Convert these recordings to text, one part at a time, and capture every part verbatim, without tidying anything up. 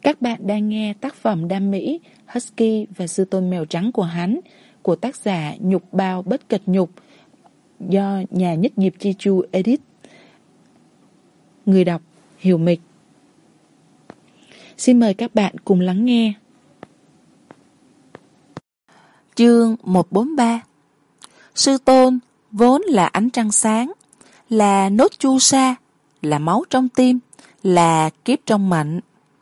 Các bạn đang nghe tác phẩm đam mỹ Husky và sư tôn mèo trắng của hắn của tác giả Nhục Bao Bất Kịch Nhục do nhà nhất nghiệp Chi Chu edit. Người đọc Hiểu Mịch. Xin mời các bạn cùng lắng nghe. Chương một bốn ba. Sư tôn vốn là ánh trăng sáng, là nốt chu sa, là máu trong tim, là kiếp trong mệnh.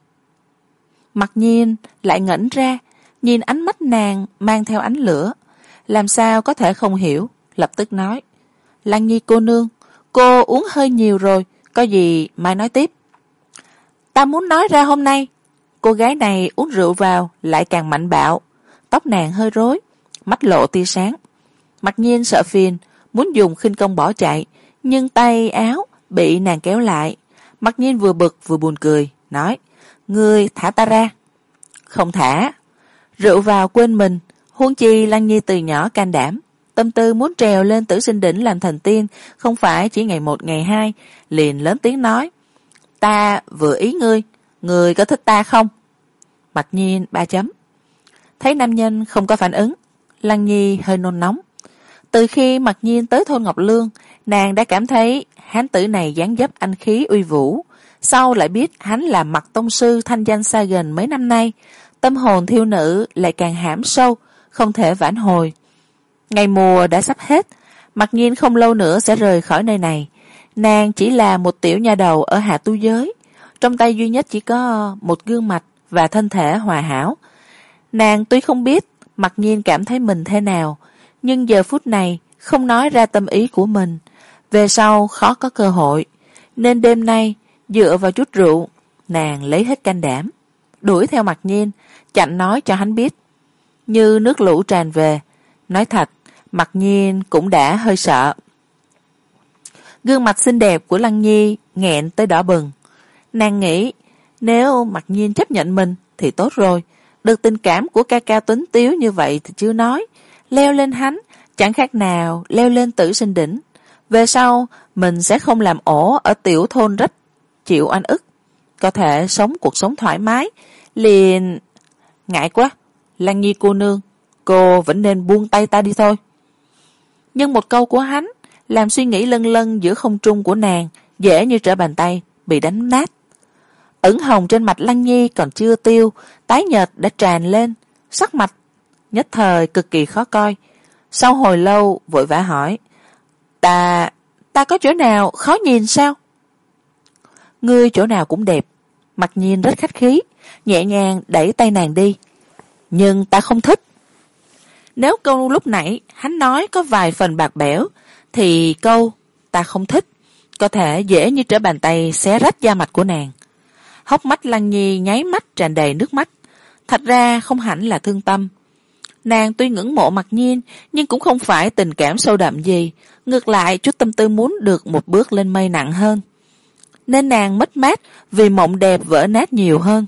Mặc nhiên lại ngẩn ra, nhìn ánh mắt nàng mang theo ánh lửa, làm sao có thể không hiểu, lập tức nói: Lăng Nhi cô nương, cô uống hơi nhiều rồi, có gì mai nói tiếp. Ta muốn nói ra hôm nay. Cô gái này uống rượu vào lại càng mạnh bạo, tóc nàng hơi rối, mắt lộ tia sáng. Mặc nhiên sợ phiền, muốn dùng khinh công bỏ chạy, nhưng tay áo bị nàng kéo lại. Mặc nhiên vừa bực vừa buồn cười, nói: Ngươi thả ta ra. Không thả. Rượu vào quên mình, huống chi Lăng Nhi từ nhỏ can đảm, tâm tư muốn trèo lên Tử Sinh Đỉnh làm thành tiên, không phải chỉ ngày một ngày hai, liền lớn tiếng nói: Ta vừa ý ngươi, ngươi có thích ta không? Mặc nhiên ba chấm. Thấy nam nhân không có phản ứng, Lăng Nhi hơi nôn nóng. Từ khi Mặc nhiên tới thôn Ngọc Lương, nàng đã cảm thấy hán tử này dáng dấp anh khí uy vũ. Sau lại biết hắn là Mặc tông sư thanh danh xa gần mấy năm nay, tâm hồn thiêu nữ lại càng hãm sâu, không thể vãn hồi. Ngày mùa đã sắp hết, Mặc nhiên không lâu nữa sẽ rời khỏi nơi này. Nàng chỉ là một tiểu nha đầu ở hạ tu giới, trong tay duy nhất chỉ có một gương mặt và thân thể hòa hảo. Nàng tuy không biết Mặc nhiên cảm thấy mình thế nào, nhưng giờ phút này không nói ra tâm ý của mình, về sau khó có cơ hội, nên đêm nay dựa vào chút rượu, nàng lấy hết can đảm, đuổi theo Mặc nhiên, chặn nói cho hắn biết. Như nước lũ tràn về, nói thật, Mặc nhiên cũng đã hơi sợ. Gương mặt xinh đẹp của Lăng Nhi nghẹn tới đỏ bừng. Nàng nghĩ, nếu Mặc nhiên chấp nhận mình thì tốt rồi, được tình cảm của ca ca tuấn tiếu như vậy thì chưa nói, leo lên hắn chẳng khác nào leo lên Tử Sinh Đỉnh. Về sau mình sẽ không làm ổ ở tiểu thôn rách chịu oan ức, có thể sống cuộc sống thoải mái. Liền ngại quá, Lăng Nhi cô nương, cô vẫn nên buông tay ta đi thôi. Nhưng một câu của hắn làm suy nghĩ lân lân giữa không trung của nàng dễ như trở bàn tay bị đánh nát. Ửng hồng trên mặt Lăng Nhi còn chưa tiêu, tái nhợt đã tràn lên, sắc mặt nhất thời cực kỳ khó coi. Sau hồi lâu vội vã hỏi: Ta, ta có chỗ nào khó nhìn sao? Ngươi chỗ nào cũng đẹp. Mặc nhiên rất khách khí, nhẹ nhàng đẩy tay nàng đi. Nhưng ta không thích. Nếu câu lúc nãy hắn nói có vài phần bạc bẽo, thì câu ta không thích có thể dễ như trở bàn tay xé rách da mặt của nàng. Hốc mắt Lăng Nhi nháy mắt tràn đầy nước mắt. Thật ra không hẳn là thương tâm. Nàng tuy ngưỡng mộ Mặc nhiên, nhưng cũng không phải tình cảm sâu đậm gì, ngược lại chút tâm tư muốn được một bước lên mây nặng hơn. Nên nàng mất mát vì mộng đẹp vỡ nát nhiều hơn.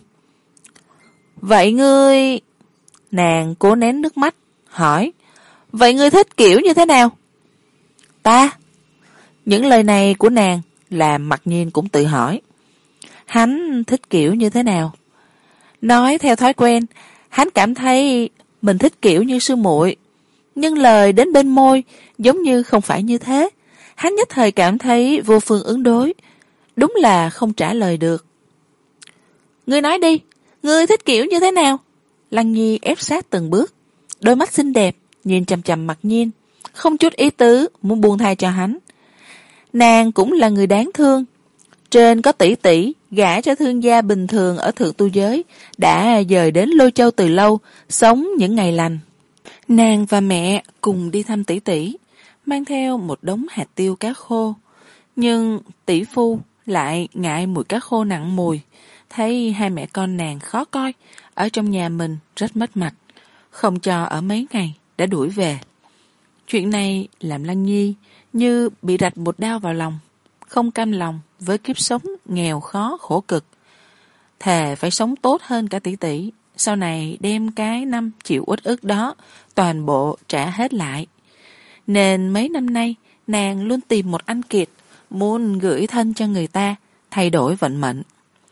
Vậy ngươi... Nàng cố nén nước mắt, hỏi: Vậy ngươi thích kiểu như thế nào? Ta? Những lời này của nàng làm Mặc nhiên cũng tự hỏi. Hắn thích kiểu như thế nào? Nói theo thói quen, hắn cảm thấy mình thích kiểu như sư muội, nhưng lời đến bên môi giống như không phải như thế. Hắn nhất thời cảm thấy vô phương ứng đối, đúng là không trả lời được. Ngươi nói đi, ngươi thích kiểu như thế nào? Lăng Nhi ép sát từng bước, đôi mắt xinh đẹp nhìn chằm chằm Mặc nhiên, không chút ý tứ muốn buông tha cho hắn. Nàng cũng là người đáng thương. Trên có tỷ tỷ gả cho thương gia bình thường ở thượng tu giới, đã dời đến Lôi Châu từ lâu, sống những ngày lành. Nàng và mẹ cùng đi thăm tỷ tỷ, mang theo một đống hạt tiêu cá khô. Nhưng tỷ phu lại ngại mùi cá khô nặng mùi, thấy hai mẹ con nàng khó coi, ở trong nhà mình rất mất mặt, không cho ở mấy ngày đã đuổi về. Chuyện này làm Lăng Nhi như bị rạch một đao vào lòng, không cam lòng với kiếp sống nghèo khó khổ cực. Thề phải sống tốt hơn cả tỷ tỷ, sau này đem cái năm chịu uất ức đó toàn bộ trả hết lại. Nên mấy năm nay nàng luôn tìm một anh kiệt, muốn gửi thân cho người ta, thay đổi vận mệnh.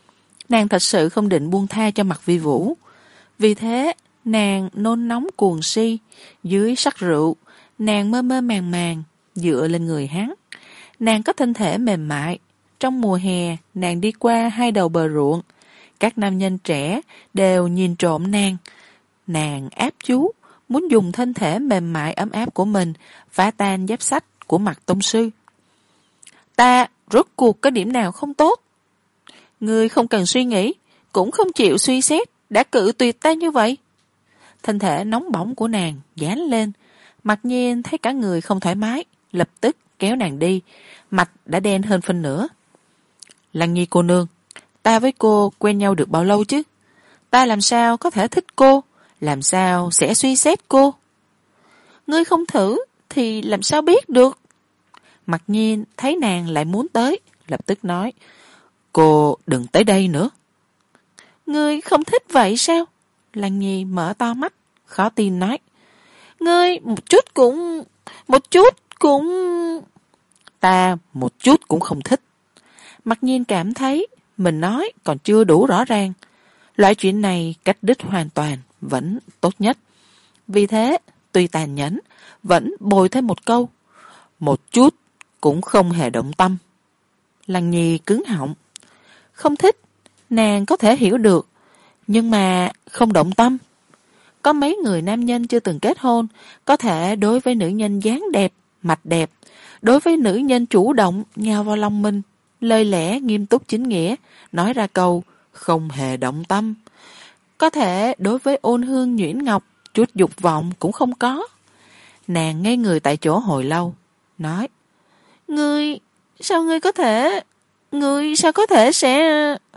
Nàng thật sự không định buông tha cho Mạc Vi Vũ. Vì thế, nàng nôn nóng cuồng si, dưới sắc rượu, nàng mơ mơ màng màng, dựa lên người hắn. Nàng có thân thể mềm mại. Trong mùa hè, nàng đi qua hai đầu bờ ruộng. Các nam nhân trẻ đều nhìn trộm nàng. Nàng áp chú, muốn dùng thân thể mềm mại ấm áp của mình phá tan giáp sắt của Mạc tông sư. Ta rốt cuộc có điểm nào không tốt? Ngươi không cần suy nghĩ, cũng không chịu suy xét, đã cự tuyệt ta như vậy. Thân thể nóng bỏng của nàng dán lên. Mặc nhiên thấy cả người không thoải mái, lập tức kéo nàng đi, mặt đã đen hơn phân nửa. Lăng Nhi cô nương, ta với cô quen nhau được bao lâu chứ? Ta làm sao có thể thích cô, làm sao sẽ suy xét cô? Ngươi không thử thì làm sao biết được? Mặc nhiên thấy nàng lại muốn tới, lập tức nói, cô đừng tới đây nữa. Ngươi không thích vậy sao? Lăng Nhi mở to mắt, khó tin nói, ngươi một chút cũng, một chút cũng... Ta một chút cũng không thích. Mặc nhiên cảm thấy mình nói còn chưa đủ rõ ràng. Loại chuyện này cách đích hoàn toàn vẫn tốt nhất. Vì thế, tuy tàn nhẫn, vẫn bồi thêm một câu. Một chút cũng không hề động tâm. Lăng Nhi cứng họng. Không thích, nàng có thể hiểu được. Nhưng mà không động tâm. Có mấy người nam nhân chưa từng kết hôn có thể đối với nữ nhân dáng đẹp, mạch đẹp, đối với nữ nhân chủ động nhào vào lòng mình, lời lẽ nghiêm túc chính nghĩa, nói ra câu không hề động tâm. Có thể đối với Ôn Hương nhuyễn ngọc chút dục vọng cũng không có. Nàng ngây người tại chỗ hồi lâu, nói, ngươi sao ngươi có thể ngươi sao có thể sẽ...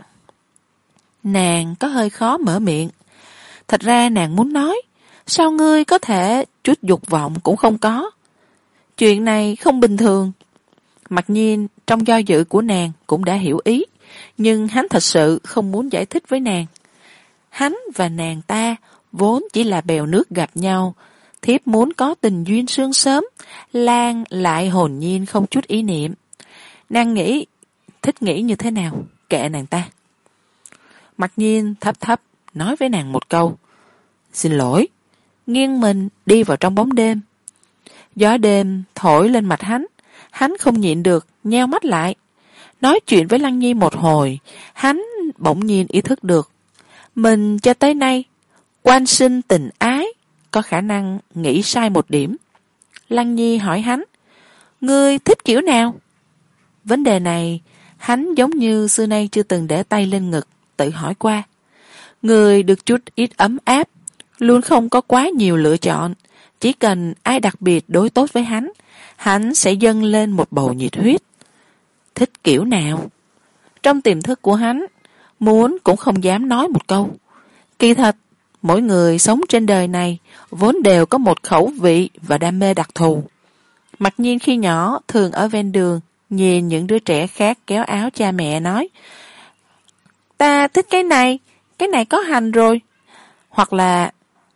Nàng có hơi khó mở miệng. Thật ra nàng muốn nói, sao ngươi có thể chút dục vọng cũng không có? Chuyện này không bình thường. Mặc nhiên trong do dự của nàng cũng đã hiểu ý, nhưng hắn thật sự không muốn giải thích với nàng. Hắn và nàng ta vốn chỉ là bèo nước gặp nhau, thiếp muốn có tình duyên sương sớm, Lan lại hồn nhiên không chút ý niệm. Nàng nghĩ, thích nghĩ như thế nào, kệ nàng ta. Mặc nhiên thấp thấp nói với nàng một câu, xin lỗi, nghiêng mình đi vào trong bóng đêm. Gió đêm thổi lên mặt hắn, hắn không nhịn được, nheo mắt lại. Nói chuyện với Lăng Nhi một hồi, hắn bỗng nhiên ý thức được. Mình cho tới nay, quan sinh tình ái, có khả năng nghĩ sai một điểm. Lăng Nhi hỏi hắn, ngươi thích kiểu nào? Vấn đề này, hắn giống như xưa nay chưa từng để tay lên ngực, tự hỏi qua. Người được chút ít ấm áp, luôn không có quá nhiều lựa chọn. Chỉ cần ai đặc biệt đối tốt với hắn, hắn sẽ dâng lên một bầu nhiệt huyết. Thích kiểu nào? Trong tiềm thức của hắn, muốn cũng không dám nói một câu. Kỳ thật, mỗi người sống trên đời này vốn đều có một khẩu vị và đam mê đặc thù. Mặc nhiên khi nhỏ thường ở ven đường nhìn những đứa trẻ khác kéo áo cha mẹ nói, ta thích cái này, cái này có hành rồi. Hoặc là,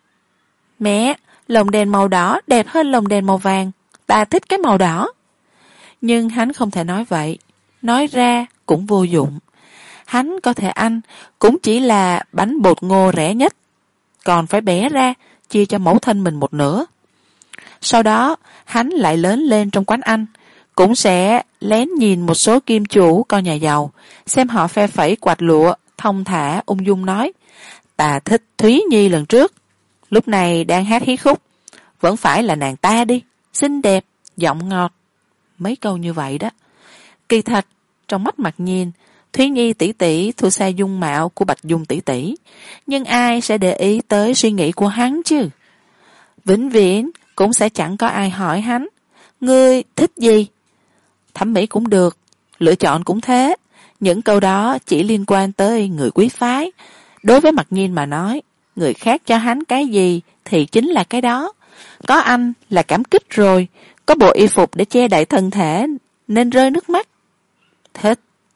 mẹ, lồng đèn màu đỏ đẹp hơn lồng đèn màu vàng, ta thích cái màu đỏ. Nhưng hắn không thể nói vậy, nói ra cũng vô dụng. Hắn có thể ăn cũng chỉ là bánh bột ngô rẻ nhất, còn phải bẻ ra chia cho mẫu thân mình một nửa. Sau đó hắn lại lớn lên trong quán ăn, cũng sẽ lén nhìn một số kim chủ con nhà giàu, xem họ phe phẩy quạt lụa, thong thả ung dung nói, ta thích Thúy Nhi lần trước, lúc này đang hát hí khúc, vẫn phải là nàng ta đi, xinh đẹp, giọng ngọt. Mấy câu như vậy đó. Kỳ thật, trong mắt Mặc Nhiên, Thúy Nhi tỷ tỷ thua xa dung mạo của Bạch Dung tỷ tỷ, nhưng ai sẽ để ý tới suy nghĩ của hắn chứ? Vĩnh viễn cũng sẽ chẳng có ai hỏi hắn, ngươi thích gì? Thẩm mỹ cũng được, lựa chọn cũng thế. Những câu đó chỉ liên quan tới người quý phái. Đối với Mặc Nhiên mà nói, người khác cho hắn cái gì thì chính là cái đó. Có anh là cảm kích rồi, có bộ y phục để che đậy thân thể nên rơi nước mắt. Thích.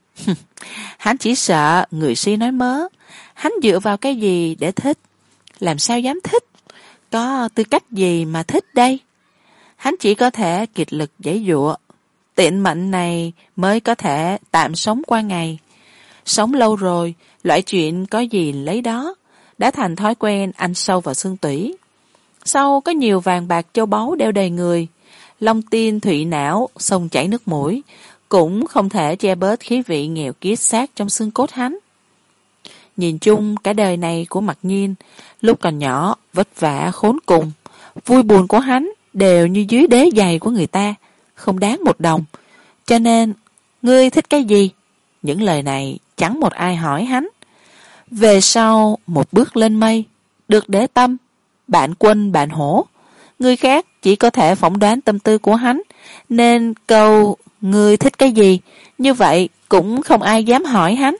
Hắn chỉ sợ người si nói mớ. Hắn dựa vào cái gì để thích? Làm sao dám thích? Có tư cách gì mà thích đây? Hắn chỉ có thể kiệt lực giãy giụa. Tiện mệnh này mới có thể tạm sống qua ngày. Sống lâu rồi, Loại chuyện có gì lấy đó, đã thành thói quen ăn sâu vào xương tủy. Sau có nhiều vàng bạc châu báu đeo đầy người, long tiên thụy não, sông chảy nước mũi, cũng không thể che bớt khí vị nghèo kiết xác trong xương cốt hắn. Nhìn chung cả đời này của Mặc Nhiên, lúc còn nhỏ vất vả khốn cùng, vui buồn của hắn đều như dưới đế giày của người ta, không đáng một đồng. Cho nên, ngươi thích cái gì? Những lời này chẳng một ai hỏi hắn. Về sau một bước lên mây, được để tâm, bạn quân bạn hổ. Người khác chỉ có thể phỏng đoán tâm tư của hắn, nên câu ngươi thích cái gì, như vậy cũng không ai dám hỏi hắn.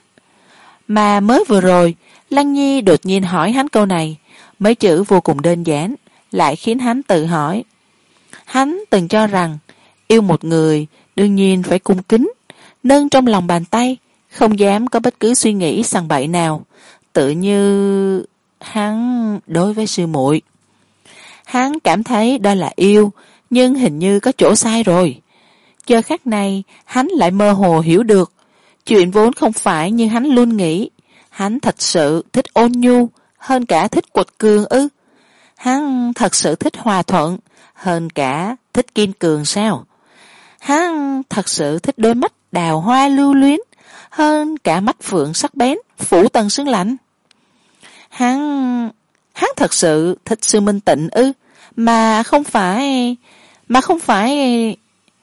Mà mới vừa rồi, Lăng Nhi đột nhiên hỏi hắn câu này, mấy chữ vô cùng đơn giản, lại khiến hắn tự hỏi. Hắn từng cho rằng, yêu một người đương nhiên phải cung kính, nâng trong lòng bàn tay, không dám có bất cứ suy nghĩ sằng bậy nào, tự như hắn đối với sư muội. Hắn cảm thấy đó là yêu, nhưng hình như có chỗ sai rồi. Giờ khắc này, hắn lại mơ hồ hiểu được, chuyện vốn không phải như hắn luôn nghĩ. Hắn thật sự thích ôn nhu, hơn cả thích quật cường ư? Hắn thật sự thích hòa thuận, hơn cả thích kiên cường sao? Hắn thật sự thích đôi mắt đào hoa lưu luyến, hơn cả mắt phượng sắc bén, phủ tầng sương lạnh. Hắn... hắn thật sự thích sư Minh Tịnh ư? Mà không phải... mà không phải...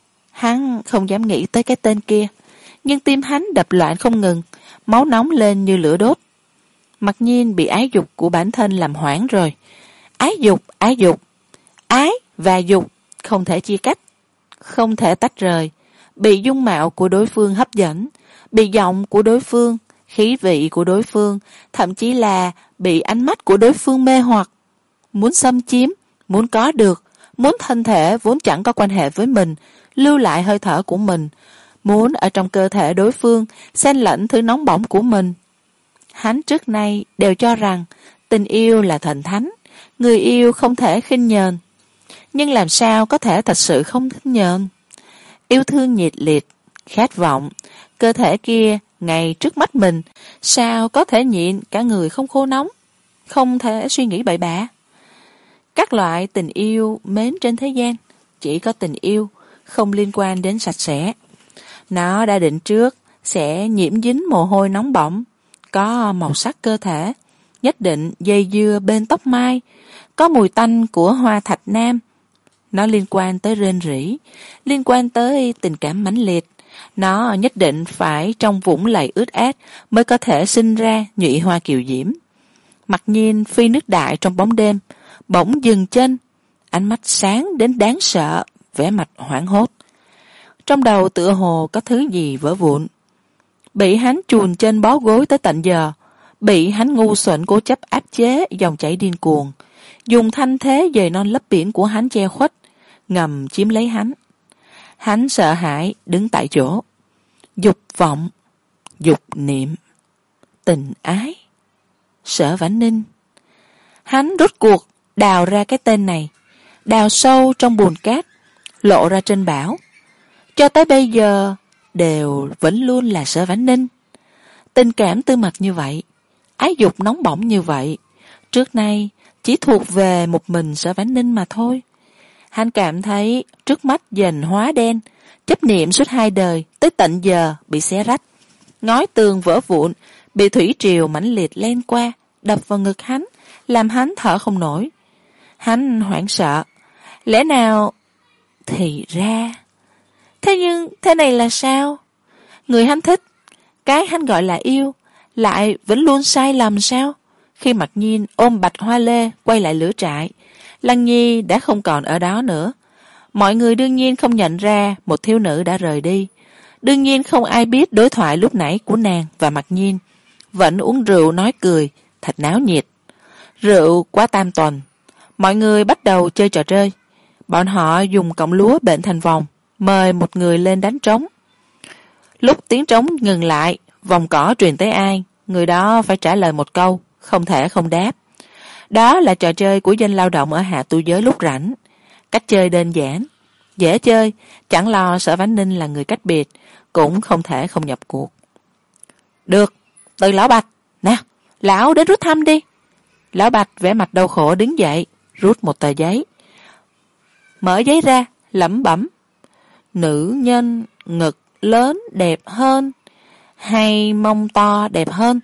Hắn không dám nghĩ tới cái tên kia, nhưng tim hắn đập loạn không ngừng, máu nóng lên như lửa đốt. Mặc nhiên bị ái dục của bản thân làm hoảng rồi. Ái dục, ái dục, ái và dục không thể chia cách, không thể tách rời. Bị dung mạo của đối phương hấp dẫn, bị giọng của đối phương, khí vị của đối phương, thậm chí là bị ánh mắt của đối phương mê hoặc. Muốn xâm chiếm, muốn có được, muốn thân thể vốn chẳng có quan hệ với mình, lưu lại hơi thở của mình, muốn ở trong cơ thể đối phương xen lẫn thứ nóng bỏng của mình. Hắn trước nay đều cho rằng tình yêu là thần thánh, người yêu không thể khinh nhờn. Nhưng làm sao có thể thật sự không khinh nhờn? Yêu thương nhiệt liệt, khát vọng, cơ thể kia ngay trước mắt mình, sao có thể nhịn cả người không khô nóng, không thể suy nghĩ bậy bạ. Các loại tình yêu mến trên thế gian, chỉ có tình yêu không liên quan đến sạch sẽ. Nó đã định trước sẽ nhiễm dính mồ hôi nóng bỏng, có màu sắc cơ thể, nhất định dây dưa bên tóc mai, có mùi tanh của hoa thạch nam. Nó liên quan tới rên rỉ, liên quan tới tình cảm mãnh liệt. Nó nhất định phải trong vũng lầy ướt át mới có thể sinh ra nhụy hoa kiều diễm. Mặc nhiên phi nước đại trong bóng đêm, bỗng dừng chân, ánh mắt sáng đến đáng sợ, vẻ mặt hoảng hốt. Trong đầu tựa hồ có thứ gì vỡ vụn. Bị hắn chùn trên bó gối tới tận giờ, bị hắn ngu xuẩn cố chấp áp chế dòng chảy điên cuồng, dùng thanh thế dời non lấp biển của hắn che khuất, ngầm chiếm lấy hắn. Hắn sợ hãi đứng tại chỗ. Dục vọng, dục niệm, tình ái, Sở Vãn Ninh. Hắn rốt cuộc đào ra cái tên này, đào sâu trong bùn cát, lộ ra trên bão. Cho tới bây giờ đều vẫn luôn là Sở Vãn Ninh. Tình cảm tư mật như vậy, ái dục nóng bỏng như vậy, trước nay chỉ thuộc về một mình Sở Vãn Ninh mà thôi. Hắn cảm thấy trước mắt dần hóa đen, chấp niệm suốt hai đời tới tận giờ bị xé rách, ngói tường vỡ vụn, bị thủy triều mãnh liệt len qua, đập vào ngực hắn, làm hắn thở không nổi. Hắn hoảng sợ, lẽ nào thì ra. Thế nhưng thế này là sao? Người hắn thích, cái hắn gọi là yêu, lại vẫn luôn sai lầm sao? Khi Mặc Nhiên ôm Bạch Hoa Lê quay lại lửa trại, Lăng Nhi đã không còn ở đó nữa. Mọi người đương nhiên không nhận ra một thiếu nữ đã rời đi. Đương nhiên không ai biết đối thoại lúc nãy của nàng và Mặc Nhiên. Vẫn uống rượu nói cười, thật náo nhiệt. Rượu quá tam tuần, mọi người bắt đầu chơi trò chơi. Bọn họ dùng cọng lúa bệnh thành vòng, mời một người lên đánh trống. Lúc tiếng trống ngừng lại, vòng cỏ truyền tới ai, người đó phải trả lời một câu, không thể không đáp. Đó là trò chơi của dân lao động ở hạ tu giới lúc rảnh. Cách chơi đơn giản, dễ chơi, chẳng lo Sở Vãn Ninh là người cách biệt, cũng không thể không nhập cuộc. Được, từ Lão Bạch, Nào, lão đến rút thăm đi. Lão Bạch vẻ mặt đau khổ đứng dậy, rút một tờ giấy. Mở giấy ra, lẩm bẩm. Nữ nhân ngực lớn đẹp hơn, hay mông to đẹp hơn?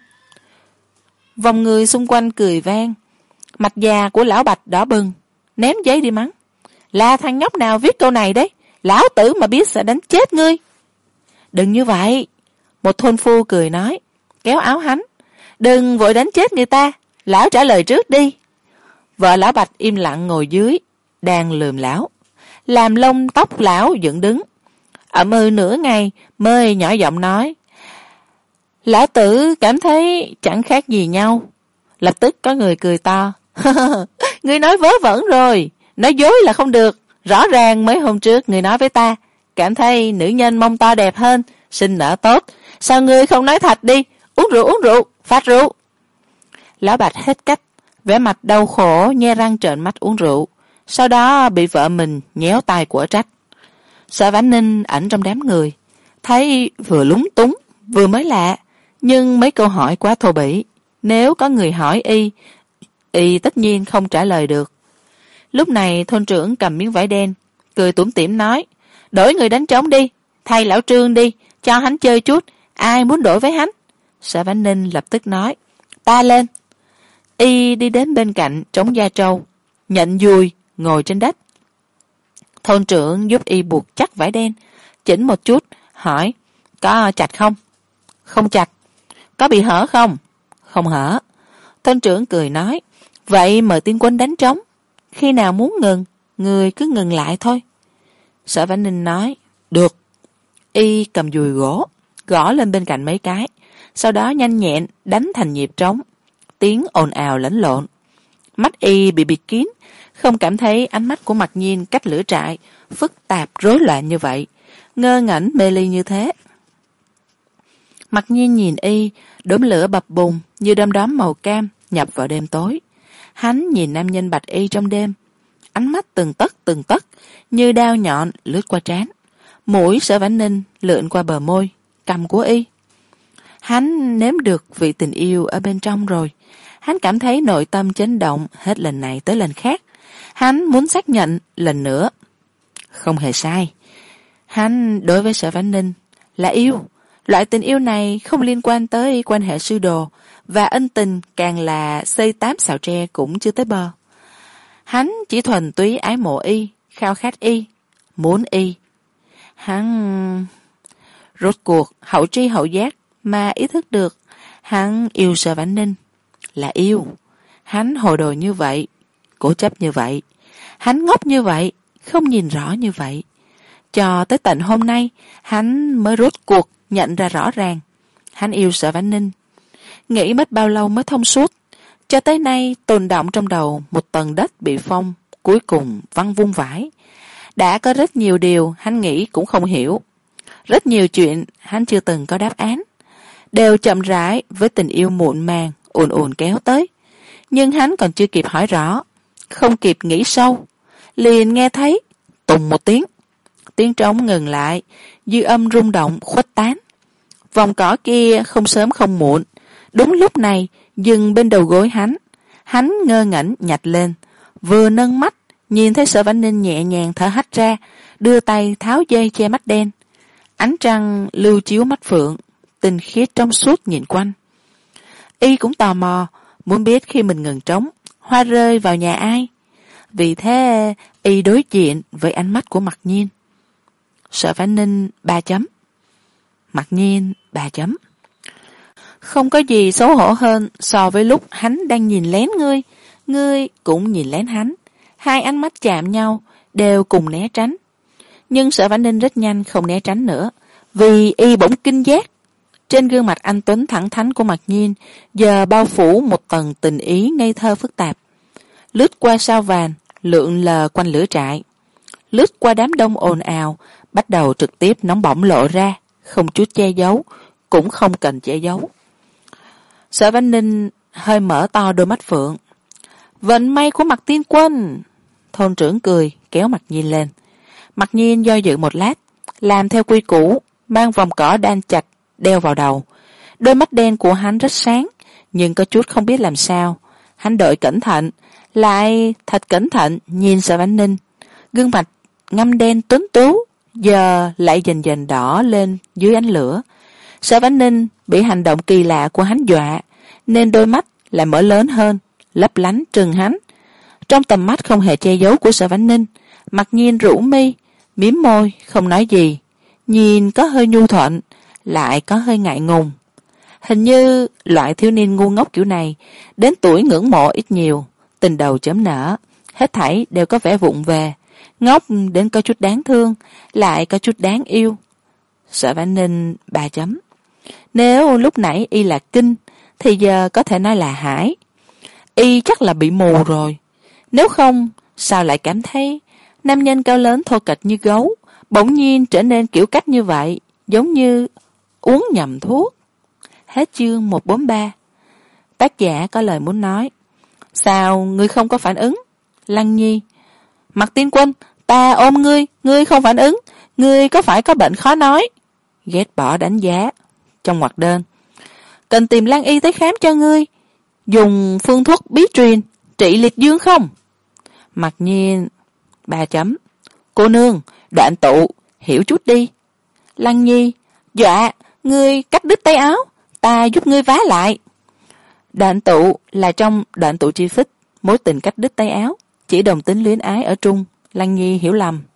Vòng người xung quanh cười vang. Mặt già của lão Bạch đỏ bừng, ném giấy đi mắng. Là thằng nhóc nào viết câu này đấy? Lão tử mà biết sẽ đánh chết ngươi. Đừng như vậy. Một thôn phu cười nói, kéo áo hắn. Đừng vội đánh chết người ta, lão trả lời trước đi. Vợ lão Bạch im lặng ngồi dưới, đang lườm lão. Làm lông tóc lão dựng đứng. Ậm ừ nửa ngày mới nhỏ giọng nói, lão tử cảm thấy chẳng khác gì nhau. Lập tức có người cười to. Ngươi nói vớ vẩn rồi, nói dối là không được. Rõ ràng mấy hôm trước ngươi nói với ta, cảm thấy nữ nhân mông to đẹp hơn, sinh nở tốt. Sao ngươi không nói thật đi? Uống rượu, uống rượu, phát rượu. Lão Bạch hết cách, vẻ mặt đau khổ, nhe răng trợn mắt uống rượu. Sau đó bị vợ mình nhéo tay của trách. Sở Vãn Ninh ẩn trong đám người, thấy vừa lúng túng vừa mới lạ, nhưng mấy câu hỏi quá thô bỉ. Nếu có người hỏi y, y tất nhiên không trả lời được. Lúc này thôn trưởng cầm miếng vải đen, cười tủm tỉm nói, đổi người đánh trống đi, thay lão Trương đi, cho hắn chơi chút, ai muốn đổi với hắn? Sở Vãn Ninh lập tức nói, ta lên. Y đi đến bên cạnh trống da trâu, nhận dùi, ngồi trên đất. Thôn trưởng giúp y buộc chắc vải đen, chỉnh một chút, hỏi, có chặt không? Không chặt. Có bị hở không? Không hở. Thôn trưởng cười nói, vậy mời tiên quân đánh trống. Khi nào muốn ngừng, người cứ ngừng lại thôi. Sở Vãn Ninh nói, được. Y cầm dùi gỗ, gõ lên bên cạnh mấy cái, sau đó nhanh nhẹn đánh thành nhịp trống. Tiếng ồn ào lẫn lộn. Mắt y bị bịt kín, không cảm thấy ánh mắt của Mặc Nhiên cách lửa trại phức tạp rối loạn như vậy, ngơ ngẩn mê ly như thế. Mặc Nhiên nhìn y, đốm lửa bập bùng như đom đóm màu cam nhập vào đêm tối. Hắn nhìn nam nhân bạch y trong đêm, ánh mắt từng tấc từng tấc như đao nhọn lướt qua trán. Mũi Sở Vãn Ninh lượn qua bờ môi, cằm của y. Hắn nếm được vị tình yêu ở bên trong rồi. Hắn cảm thấy nội tâm chấn động hết lần này tới lần khác. Hắn muốn xác nhận lần nữa. Không hề sai. Hắn đối với Sở Vãn Ninh là yêu. Loại tình yêu này không liên quan tới quan hệ sư đồ, và ân tình càng là xây tám xào tre cũng chưa tới bờ. Hắn chỉ thuần túy ái mộ y, khao khát y, muốn y. Hắn rốt cuộc hậu tri hậu giác mà ý thức được hắn yêu Sở Vãn Ninh là yêu. Hắn hồ đồ như vậy, cố chấp như vậy, hắn ngốc như vậy, không nhìn rõ như vậy. Cho tới tận hôm nay hắn mới rốt cuộc nhận ra rõ ràng hắn yêu Sở Vãn Ninh. Nghĩ mất bao lâu mới thông suốt, cho tới nay tồn đọng trong đầu một tầng đất bị phong, cuối cùng văng vung vãi. Đã có rất nhiều điều hắn nghĩ cũng không hiểu, rất nhiều chuyện hắn chưa từng có đáp án, đều chậm rãi với tình yêu muộn màng ùn ùn kéo tới. Nhưng hắn còn chưa kịp hỏi rõ, không kịp nghĩ sâu, liền nghe thấy tùng một tiếng. Tiếng trống ngừng lại, dư âm rung động khuếch tán. Vòng cỏ kia không sớm không muộn, đúng lúc này dừng bên đầu gối hắn. Hắn ngơ ngẩn nhặt lên, vừa nâng mắt nhìn thấy Sở Vãn Ninh nhẹ nhàng thở hắt ra, đưa tay tháo dây che mắt đen. Ánh trăng lưu chiếu mắt phượng, tinh khiết trong suốt nhìn quanh. Y cũng tò mò, muốn biết khi mình ngừng trống, hoa rơi vào nhà ai. Vì thế y đối diện với ánh mắt của Mặc Nhiên. Sở Vãn Ninh ba chấm, Mặc Nhiên ba chấm. Không có gì xấu hổ hơn so với lúc hắn đang nhìn lén ngươi, ngươi cũng nhìn lén hắn. Hai ánh mắt chạm nhau, đều cùng né tránh. Nhưng Sở Vãn Ninh rất nhanh không né tránh nữa, vì y bỗng kinh giác. Trên gương mặt anh tuấn thẳng thắn của Mặc Nhiên giờ bao phủ một tầng tình ý ngây thơ phức tạp. Lướt qua sao vàng, lượn lờ quanh lửa trại, lướt qua đám đông ồn ào, bắt đầu trực tiếp nóng bỏng lộ ra, không chút che giấu, cũng không cần che giấu. Sở Vãn Ninh hơi mở to đôi mắt phượng. Vận may của Mặc tiên quân. Thôn trưởng cười kéo Mặc Nhiên lên. Mặc Nhiên do dự một lát, làm theo quy củ, mang vòng cỏ đan chặt đeo vào đầu. Đôi mắt đen của hắn rất sáng, nhưng có chút không biết làm sao. Hắn đợi cẩn thận, lại thật cẩn thận nhìn Sở Vãn Ninh. Gương mặt ngăm đen tuấn tú, giờ lại dần dần đỏ lên dưới ánh lửa. Sở Vãn Ninh bị hành động kỳ lạ của hắn dọa, nên đôi mắt lại mở lớn hơn, lấp lánh trừng hắn. Trong tầm mắt không hề che giấu của Sở Vãn Ninh, Mặc Nhiên rũ mi, mím môi, không nói gì. Nhìn có hơi nhu thuận, lại có hơi ngại ngùng. Hình như loại thiếu niên ngu ngốc kiểu này, đến tuổi ngưỡng mộ ít nhiều, tình đầu chớm nở, hết thảy đều có vẻ vụng về, ngốc đến có chút đáng thương, lại có chút đáng yêu. Sở Vãn Ninh ba chấm. Nếu lúc nãy y là kinh, thì giờ có thể nói là hải. Y chắc là bị mù rồi. Nếu không, sao lại cảm thấy nam nhân cao lớn thô kệch như gấu, bỗng nhiên trở nên kiểu cách như vậy, giống như uống nhầm thuốc. Hết chương một bốn ba. Tác giả có lời muốn nói. Sao ngươi không có phản ứng? Lăng Nhi. Mạc Tiên Quân, ta ôm ngươi, ngươi không phản ứng, ngươi có phải có bệnh khó nói? Ghét bỏ đánh giá. Trong ngoặc đơn. Cần tìm Lan y tới khám cho ngươi. Dùng phương thuốc bí truyền trị liệt dương không? Mặc Nhiên ba chấm. Cô nương, đoạn tụ, hiểu chút đi. Lăng Nhi. Dạ, ngươi cắt đứt tay áo, ta giúp ngươi vá lại. Đoạn tụ là trong Đoạn tụ chi phích, mối tình cắt đứt tay áo, chỉ đồng tính luyến ái ở Trung. Lăng Nhi hiểu lầm.